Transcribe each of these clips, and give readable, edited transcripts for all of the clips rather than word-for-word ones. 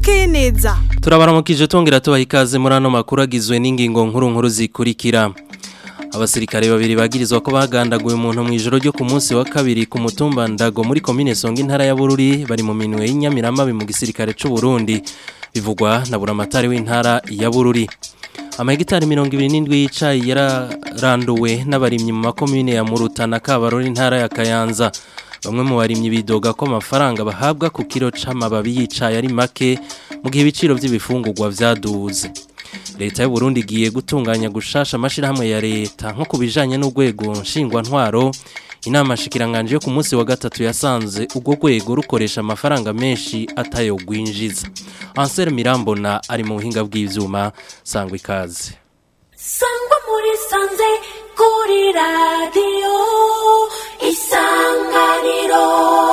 bukeye neza. Turabaramukije tongera tubaha ikaze muri ano makuru agizwe n'ingingo nkuru zikurikira. Abasirikare babiri bagirizwa ko bagandaguye umuntu mu ijoro ryo ku munsi wa kabiri ku mutumba Ndago muri komine Songa intara ya Bururi bari mu minwe y'inyamiramabi mu gisirikare c'u Burundi bivugwa na buramatari w'intara ya Bururi. Amahegitari 27 y'icayi yararanduwe n'abarimyi mu makomine ya Muruta na Kabarore intara ya Kayanza. Bamwe mu barimyi bidoga ko amafaranga bahabwa ku kilo c'amababi y'icayi ari make mu gihe ibiciro by'ibifungurwa vyaduze. Leta y'u Burundi igiye gutunganya gushasha amashirahamwe ya leta nko kubijanye n'urwego nshingwantwaro. Inama shikiranganje yo ku munsi wa gatatu yasanze ubwo rwego rukoresha amafaranga menshi atayo gwinjiza. Ansel Mirambona ari mu buhinga bw'ivyuma sangwa ikaze. Sangwa muri sanze kuri radio Isanganiro.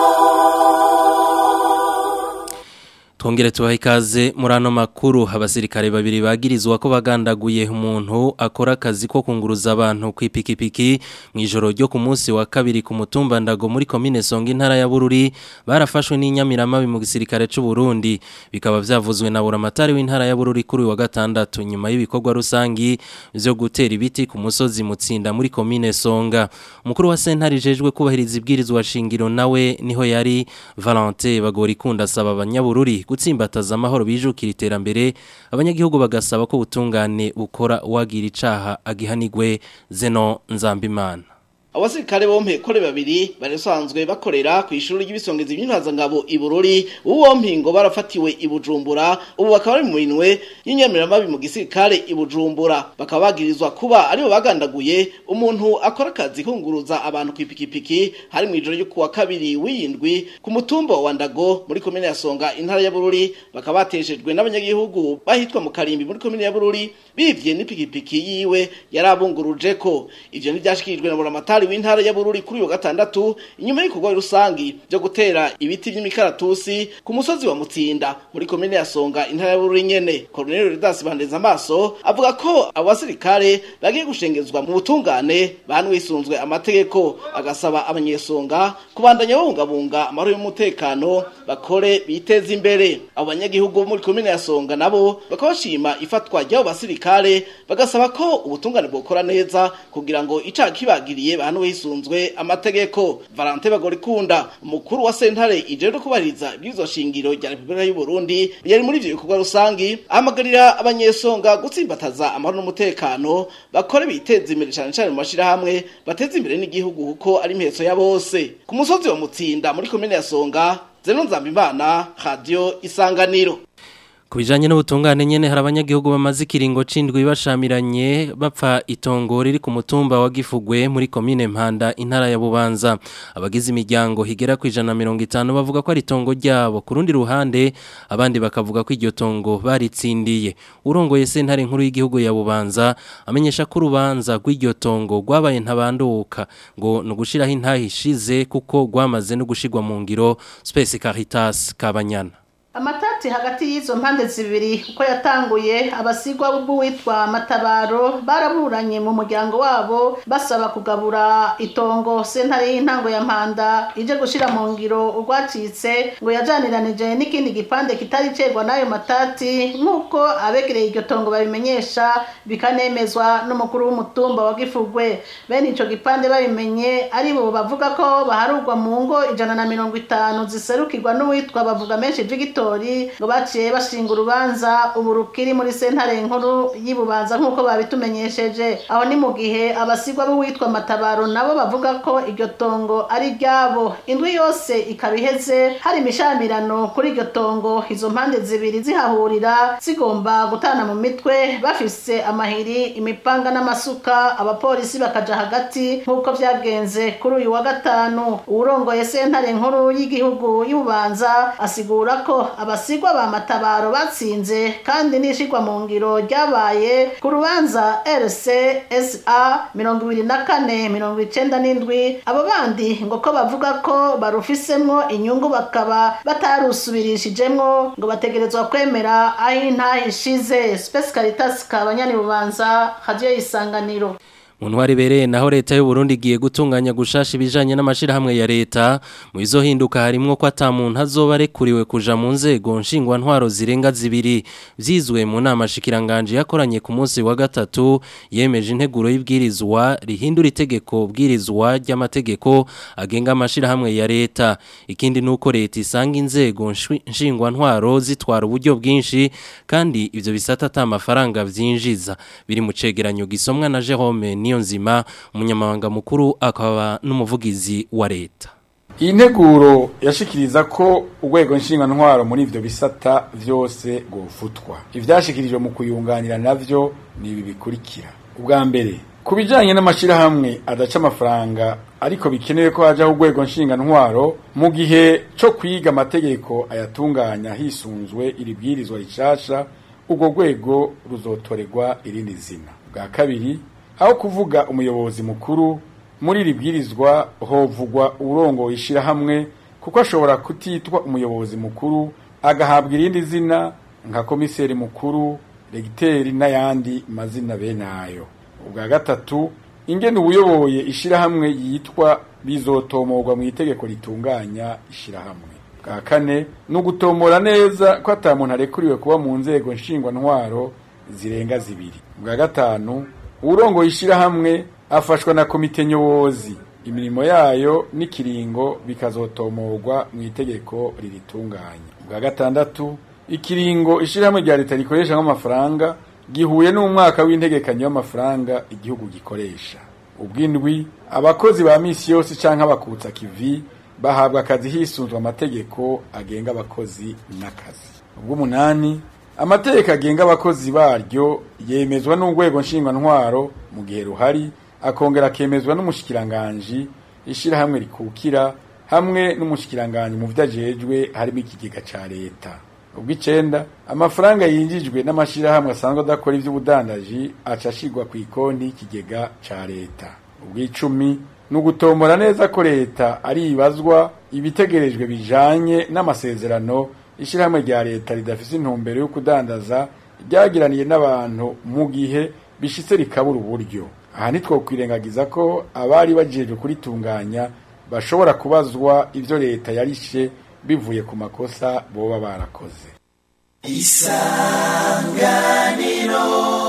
Tongere tubaha ikaze muri ano makuru. Abasirikare babiri bagirizwa ko bagandaguye umuntu akora akazi ko kunguruza abantu kw'ipikipiki mu ijoro ryo ku munsi wa kabiri ku mutumba Ndago muri komine Songa intara ya Bururi barafashwe n'inyamiramabi mu gisirikare c'u Burundi. Bikaba vyavuzwe na buramatari w'intara ya Bururi kuri wa gatandatu nyuma y'ibikorwa rusangi vyo gutera ibiti ku musozi Mutsinda muri komine Songa. Umukuru wa sentare ijejwe kubahiriza ibwirizwa shingiro nawe niho yari Valentin Bagorikunda asaba abanyabururi gutsimbataza amahoro bijukira iterambere. Abanyagihugu bagasaba ko ubutungane bukora wagira icaha agihanigwe. Zeno Nzambimana. Abasirikare bompe kore babiri barisanzwe bakorera ku ishuri ry'ibisongezi by'intwazangabo i Bururi uwo mpingo barafatiwe i Bujumbura ubu bakaba bari mu minwe y'inyamiramabi mu gisirikare i Bujumbura bakaba bagirizwa kuba aribo bagandaguye umuntu akora akazi kunguruza abantu ku ipikipiki hari mu ijoro ryo kuwa kabiri w'indwi ku mutumba wa Ndago muri komine ya Songa intara ya Bururi bakaba bateshejwe n'abanyagihugu bahitwa mu Karimbi muri komine ya Bururi bivye n'ipikipiki yiwe yarabunguruje ko ivyo ntibyashikirijwe na buramatari w'intara ya Bururi kuri yo gatandatu inyuma y'ikorwa rusangi byo gutera ibiti by'imikaratusi ku musozi wa Mutsinda muri komine ya Songa intara ya Bururi nyene. Colonel Ridas Bandeza amaso avuga ko abasirikare bagiye gushengezwa mu butungane banwisunzwe amategeko agasaba abanyesonga kubandanya bahungabunga amahoro y'umutekano bakore biteza imbere. Abanyagihugu muri komine ya Songa nabo bakabashima ifatwa ry'abo basirikare bagasaba ko ubutungane bwokora neza kugira ngo icaha kibagiriye wisunzwe amategeko. Valentin Bagorikunda umukuru wa sentare ijejwe kubahiriza ibwirizwa shingiro rya Repubulika y'u Burundi yari muri ivyo bikorwa rusangi ahamagarira abanyesonga gutsimbataza amahoro n'umutekano bakore biteza imbere cyane mu mashirahamwe bateza imbere n'igihugu kuko ari impeso ya bose. Ku musozi wa Mutsinda muri komine ya Songa, Zeno Nzambimana, Radio Isanganiro. Kubijanye n'ubutungane nyene hari abanyagihugu bamaze ikiringo c'indwi bashamiranye bapfa itongo riri ku mutumba wa Gifugwe muri komine Mpanda intara ya Bubanza. Abagize imiryango higera ku 150 bavuga ko ari itongo ryabo. Ku rundi ruhande abandi bakavuga ko iryo tongo baritsindiye. Urongoye sentare nkuru y'igihugu ya Bubanza amenyesha ko urubanza rw'iryo tongo rwabaye ntabanduka ngo nugushiraho intahishize kuko rwamaze no gushigwa mu ngiro. Space Caritas Kabanyana. Amatati hagati y'izo mpande zibiri uko yatanguye abasigwa b'uwitwa Matabaro baraburanye mu muryango wabo basaba kugabura itongo sentare y'intango ya Mpanda ije gushira mu ngiro urwacitse ngo yajaniranije n'ikindi gipande kitari cegwa nayo matati nkuko abegereye iryo tongo babimenyesha bikanemezwa n'umukuru w'umutumba wa Gifugwe. Bene ico gipande babimenye ari bo bavuga ko baharugwa mu ngo 150 ziserukirwa n'uwitwa bavuga menshi Vigito ngo baciye bashinga urubanza ubu rukiri muri sentare nkuru y'Ibubanza nk'uko babitumenyesheje. Aho ni mu gihe abasigwa b'uwitwa Matabaro nabo bavuga ko iryo tongo ari ryabo. Indwi yose ikabiheze hari imishamirano kuri iryo tongo, izo mpande zibiri zihahurira zigomba gutana mu mitwe bafise amahiri imipanga n'amasuka. Abapolisi bakaja hagati nk'uko vyagenze kuri uyu wa gatanu. Urongoye sentare nkuru y'igihugu y'Ibubanza asigura ko abasigwa ba Matabaro batsinze kandi nishigwa mu ngiro ryabaye ku rubanza RCSA 2497. Abo bandi ngo ko bavuga ko barufisemwo inyungu bakaba batarusubirishijemwo ngo bategerezwa kwemera aho intahishize. Space Caritas Kabanyani Bubanza, Radio Isanganiro. Muntwari bereye naho leta y'u Burundi igiye gutunganya gushasha ibijanye n'amashirahamwe ya leta mu izohinduka harimwo ko atamuntu azoba arekuriwe kuja mu nzego nshingwa ntwaro zirenga zibiri vyizwe mu nama shikiranganje yakoranye ku munsi wa gatatu yemeje integuro y'ibwirizwa rihindura itegeko bwirizwa ry'amategeko agenga amashirahamwe ya leta ikindi nuko leta isanga inzego nshingwa ntwaro zitwara uburyo bwinshi kandi ivyo bisata atamafaranga vyinjiza biri mu cegeranyo gisomwa na Jerome Niyonzima umunyamabanga mukuru akaba n'umuvugizi wa leta. Iyi nteguro yashikiriza ko urwego nshinga ntwaro muri ivyo bisata vyose gofutwa. Ivyashikirijwe mu kuyunganira navyo ni ibi bikurikira. Ubwa mbere, kubijanye n'amashirahamwe adaca amafaranga ariko bikenewe ko hajaho urwego nshinga ntwaro mu gihe cyo kwiga amategeko ayatunganya hisunzwe iribwirizwa rishasha, urwo rwego ruzotorerwa irindi zina. Bwa kabiri, aho kuvuga umuyobozi mukuru muri ribwirizwa hovugwa urongo ishirahamwe kuko ashobora kutitwa umuyobozi mukuru agahabwa irindi zina nka komiseri mukuru, regiteri n'ayandi mazina benayo. Ubwa gatatu, ingene ubuyoboye ishirahamwe yitwa bizotomorwa mu itegeko ritunganya ishirahamwe. Bwa kane, nugutomora neza ko atamuntu arekuriwe kuba mu nzego nshingwa ntwaro zirenga zibiri. Bwa gatanu, urongo ishirahamwe afashwa na komite nyobozi imirimo yayo n'ikiringo bikazotomorwa mu itegeko riritunganya. Bwa gatandatu, ikiringo ishirahamwe rya leta rikoresha nk'amafaranga gihuye n'umwaka w'integekanyo y'amafaranga igihugu gikoresha. Ubwindwi, abakozi ba misi yose canke abakutsa kivi bahabwa akazi hisunzwe amategeko agenga abakozi n'akazi. Ubw'umunani, amategeko agenga abakozi baryo yemezwa n'urwego nshinga ntwaro mu gihe ruhari akongera akemezwa n'umushikiranganje ishirahamwe rikukira hamwe n'umushikiranganje mu vyajejwe harimo ikigega ca leta. Ubw'icenda, amafaranga yinjijwe n'amashirahamwe asanzwe adakora ivy'ubudandaji acashirwa ku ikonti y'ikigega ca leta. Ubw'icumi, nugutombora neza ko leta ari ibazwa ibitegerejwe bijanye n'amasezerano ishirahamwe rya leta ridafise intumbero yo kudandaza ryagiraniye n'abantu mu gihe bishitse rikabura uburyo. Aha ntitwokwirengagiza ko abari bajejwe kuritunganya bashobora kubazwa ivyo leta yarishe bivuye ku makosa boba barakoze. Isanganiro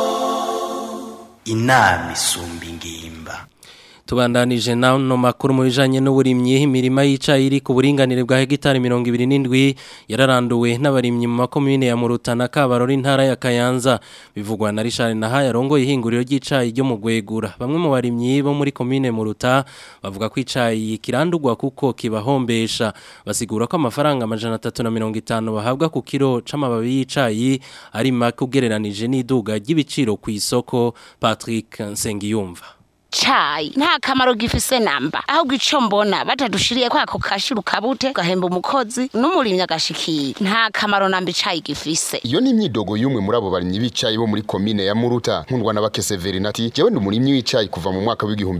inama isumba ingimba. Tubandanije no makuru mu bijanye n'uburimyi imirima y'icayi iri ku buringanire bwa hegitari 27 yararanduwe n'abarimyi mu makomune ya Murutana Kabarori intara ya Kayanza bivugwa na Richard Nahaye arongoye ihinguriro ry'icayi ryo mu Gwegura. Bamwe mu barimyi bo muri komune Muruta bavuga ko icayi kirandurwa kuko kibahombesha basigura ko amafaranga 350 bahabwa ku kilo c'amababi y'icayi ari make ugereranije n'iduga ry'ibiciro ku isoko. Patrick Nsengiyumva chai nta kamaro gifise namba ahubwo ico mbona batadushiriye kwako kashiru kabute gahemba umukozi n'umurimyi agashikira nta kamaro namba icayi gifise. Iyo ni imyidogo y'umwe muri abo barimyi b'icayi bo muri komine ya Muruta nkundwa na Bakese Verinati jewe ndi umurimyi w'icayi kuva mu mwaka w'igihumbi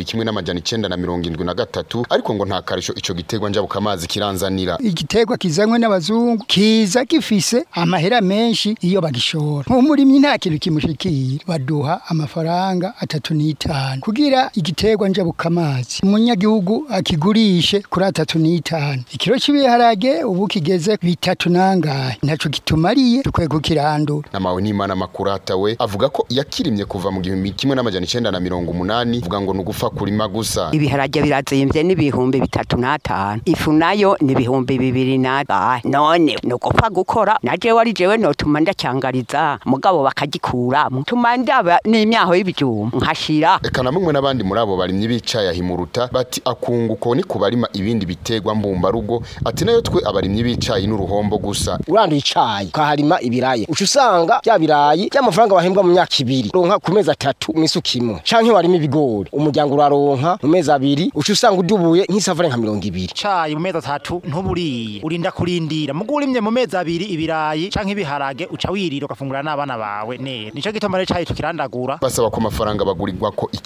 1973 ariko ngo nta karisho ico gitegwa njabuka amazi kiranzanira. Igitegwa kizanywe n'abazungu kiza gifise amahera menshi iyo bagishora nk'umurimyi nta kintu kimushikira baduha amafaranga 3.5 kugira igitegwa njabuka amazi umunyagihugu akigurishe kuri 3.5 ikiro cy'ibiharage ubu kigeze 3 nangahe ntaco kitumariye tukwego kirandura. Namawe n'Imana makurata we avuga ko yakirimye kuva mu 1980 vuga ngo nugufa kurima gusa. Ibiharage birazimvye n'ibihumbi 3.5 ifu nayo ni ibihumbi 2.5 none nugupfa gukora naje wari jewe no tumanda cyangariza mugabo bakagikura tumanda n'imyaho y'ibijumba nkashira. Eka namwe n'abandi muri abo barimyi b'icayi ahimuruta bati akunguko ni kubarima ibindi bitegwa mbumba rugo ati nayo twe abarimyi b'icayi n'uruhombo gusa. Urandi icayi kaharima ibirayi ucusanga bya birayi y'amafaranga bahembwa mu myaka 2 ronka ku mezi 3 misukimo canke warima ibigori umuryango uraronka mu mezi 2 ucusanga udubuye nk'isafari nka 200. Cayi mu mezi 3 ntuburiye urinda kurindira mugurimye mu mezi 2 ibirayi canke ibiharage uca wirira ugafungura n'abana bawe neza nico gituma rero cayi tukirandagura basaba ko amafaranga bagurirwa ko ikiro c'amababi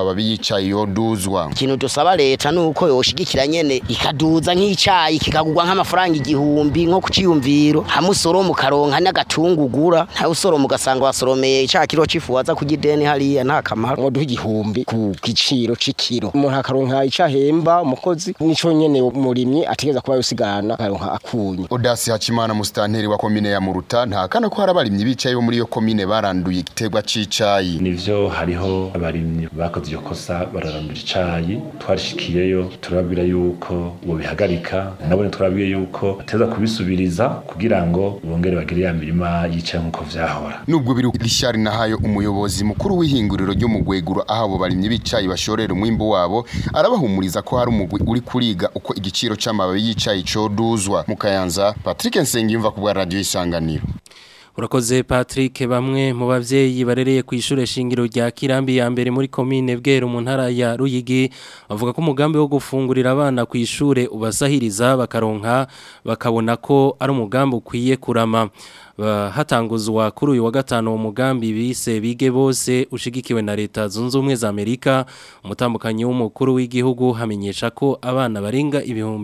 c'amababi y'icayi yoduzwa. Ikintu dusaba leta nuko yoshigikira nyene ikaduza nk'icayi kikagurwa nk'amafaranga 1000 nko kuciyumviro hamusoro mu karonka n'agatungugura nta usoro mugasanga wasoromeye icakiro cifu waza kugidene hariya nta kamaro ngo duhe 1000 ku giciro c'ikiro umuntu akaronka icahemba umukozi nico nyene umurimyi ategeza kuba yosigana akaronka akunye. Odasi Hacimana mustanteri wa komine ya Muruta ntakana ko harabarimyi bicaye bo muri iyo komine baranduye igiterwa c'icayi. Nivyo hariho abarimyi bakoze iyo kosa bararandura icayi twarishikiyeyo turabwira yuko bo bihagarika nabone turabwiye yuko bateza kubisubiriza kugira ngo bongere bagire ya mirima yicaye nkuko vyahora. Nubwo biri Richard Nahayo umuyobozi mukuru w'ihinguriro ryo mu Gweguro ahabo barimyi bicayi bashorera umwimbo wabo arabahumuriza ko hari umugwi uri kuriga uko igiciro c'amababi yicayi coduzwa. Mu Kayanza Patrick Nsengiyumva ku bwa radio Isanganiro. Urakoze Patrick. Bamwe mu bavyeyi barereye ku ishure shingiro rya Kirambi ya mbere muri komine Bweru mu ntara ya Ruyigi bavuga ko umugambi wo gufungurira abana ku ishure ubasahiriza bakaronka bakabona ko ari umugambi ukwiye kurama. Hatanguzwa kuri uyu wa gatano umugambi bise bige bose ushigikiwe na leta zunze ubumwe za Amerika. Umutambukanyi w'umukuru w'igihugu hamenyesha ko abana barenga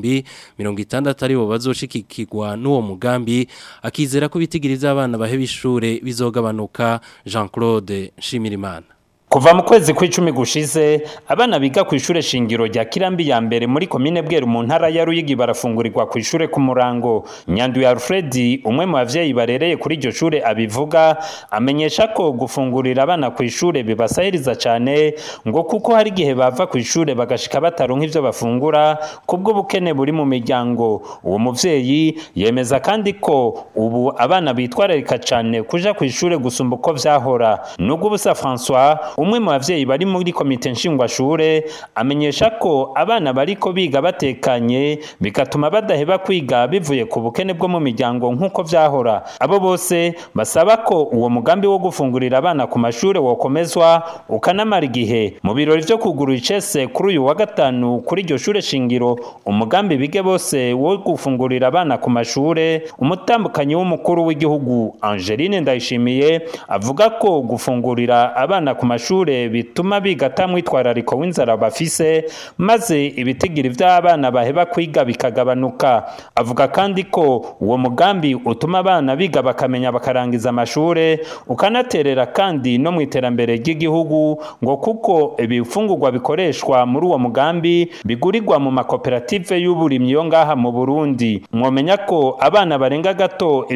60 ari bo bazoshikikirwa n'uwo mugambi akizera ko bitigiriza abana baheba ishure bizogabanuka. Jean-Claude Nshimirimana. Kuva mu kwezi kw'icumi gushize abana biga ku ishure shingiro rya Kirambi ya mbere muri komine Bweru mu ntara ya Ruyigi barafungurirwa ku ishure ku murango. Nyandu ya Alfred umwe mu bavyeyi barereye kuri iryo shure abivuga amenyesha ko gufungurira abana ku ishure bibasahiriza cyane ngo kuko hari gihe bava ku ishure bagashika bataronka ivyo bafungura kubwo bukene buri mu miryango. Uwo muvyeyi yemeza kandi ko ubu abana bitwararika cyane kuja ku ishure gusumba uko vyahora. Nubwo busa François umwe mu bavyeyi bari muri komite nshingwashure amenyesha ko abana bariko biga batekanye bigatuma badaheba kwiga bivuye ku bukene bwo mu miryango nk'uko vyahora. Abo bose basaba ko uwo mugambi wo gufungurira abana ku mashure wokomezwa ukanamara igihe. Mu birori vyo kugurura icese kuri uyu wa gatanu kuri iryo shure shingiro umugambi bige bose wo gufungurira abana ku mashure, umutambukanyi w'umukuru w'igihugu Angeline Ndayishimiye avuga ko gufungurira abana ku mashure bituma biga tamwitwarariko w'inzara bafise maze ibitigiri vy'abana baheba kwiga bikagabanuka. Avuga kandi ko uwo mugambi utuma abana biga bakamenya bakarangiza amashure ukanaterera kandi no mu iterambere ry'igihugu ngo kuko ibifungurwa bikoreshwa muri uwo mugambi bigurirwa mu makoperative y'uburimyi yo ngaha mu Burundi. Mwomenya ko abana barenga gato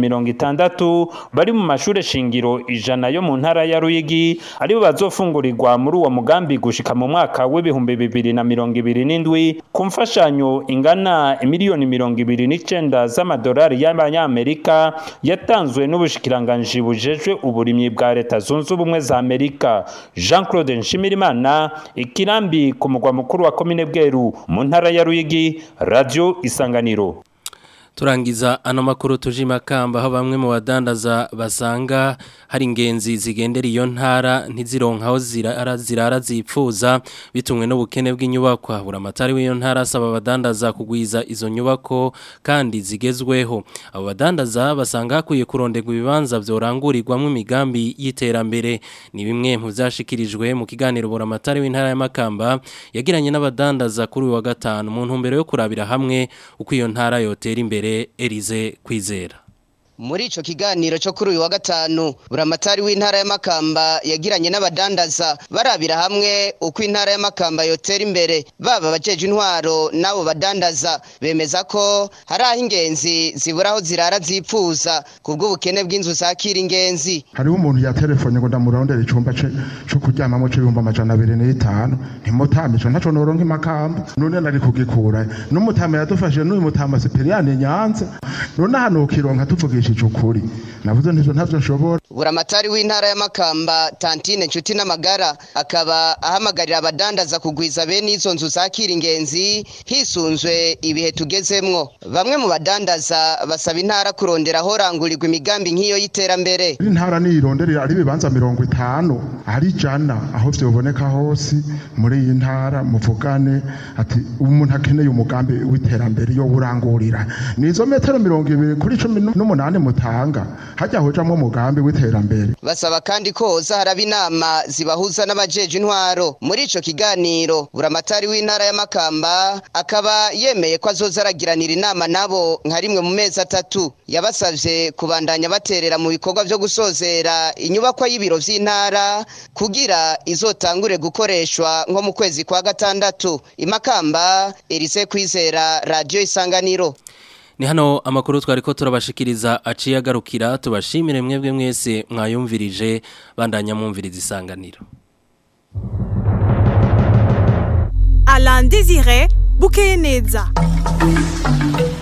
60 bari mu mashure shingiro 100 yo mu ntara ya Ruyigi ari bazofungurirwa muri uwo mugambi gushika mu mwaka w'2027 ku mfashanyo ingana miliyoni 29 z'amadolari y'abanyamerika yatanzwe n'ubushikiranganje bujejwe uburimyi bwa leta zunze ubumwe za Amerika. Jean-Claude Nshimirimana, Ikirambi ku mugwa mukuru wa komine Bweru mu ntara ya Ruyigi, Radio Isanganiro. Turangiza ano makuru tujima kamba aho bamwe mu badandaza basanga hari ingenzi zigendera iyo ntara ntizironkaho zirara zipfuza bitumwe n'ubukene bw'inyubako. Buramatari w'iyo ntara asaba abadandaza kugwiza izo nyubako kandi zigezweho. Abo badandaza basanga hakwiye kuronderwa ibibanza vyorangurirwamo imigambi y'iterambere. Ni bimwe mu vyashikirijwe mu kiganiro Buramatari w'intara ya Makamba yagiranye n'abadandaza kuri uyu wa gatanu mu ntumbero yo kurabira hamwe uko iyo ntara yotera imbere. Elize Kwizera. Muri ico kiganiro cyo kuri uyu wa gatanu Buramatari w'intara ya Makamba yagiranye n'abadandaza barabira hamwe uko intara ya Makamba yotera imbere. Baba bajeje intwaro nabo badandaza bemeza ko hari aho ingenzi ziburaho zirara zipfuza kubwo ubukene bw'inzu zakira ingenzi. Hariho umuntu ya telefone ngo ndamurondera icumba cyo kuryamamo cyo 250 ntimutamisha ntaco noronka Makamba none nari kugikura n'umutama yadufashe n'uyu mutama Siperiane Nyanza none hano ukironka tuvugisha ukuri navuze ntizo ntavyo nshobora. Buramatari w'intara ya Makamba Tantine Nshuti n'amagara akaba ahamagarira abadandaza kugwiza bene izo nzu zakira ingenzi hisunzwe ibihe tugezemwo. Bamwe mu badandaza basaba intara kurondera aho rangurirwa imigambi nk'iyo y'iterambere. Intara nirondera ari bibanza 50 ari jana aho vyoboneka hose muri iyi ntara muvugane ati umuntu akeneye umugambi w'iterambere yo burangurira nizo metero 20 kuri 18 mutanga hajya hujamwo umugambi w'iterambere. Basaba kandi ko hoza haraba inama zibahuza n'abajeje intwaro. Muri ico kiganiro buramatari w'intara ya Makamba akaba yemeye ko azoza aragiranira inama nabo nka rimwe mu mezi 3. Yabasavye kubandanya baterera mu bikorwa vyo gusozera inyubakwa y'ibiro vy'intara kugira izotangure gukoreshwa nko mu kwezi kwa 6. Imakamba Elise Kwizera, Radio Isanganiro. Ni hano amakuru twariko turabashikiriza aciye agarukira. Tubashimire mwebwe mwese mwayumvirije, bandanya mwumviriza Isanganiro. Alain Désiré Bukeyeneza.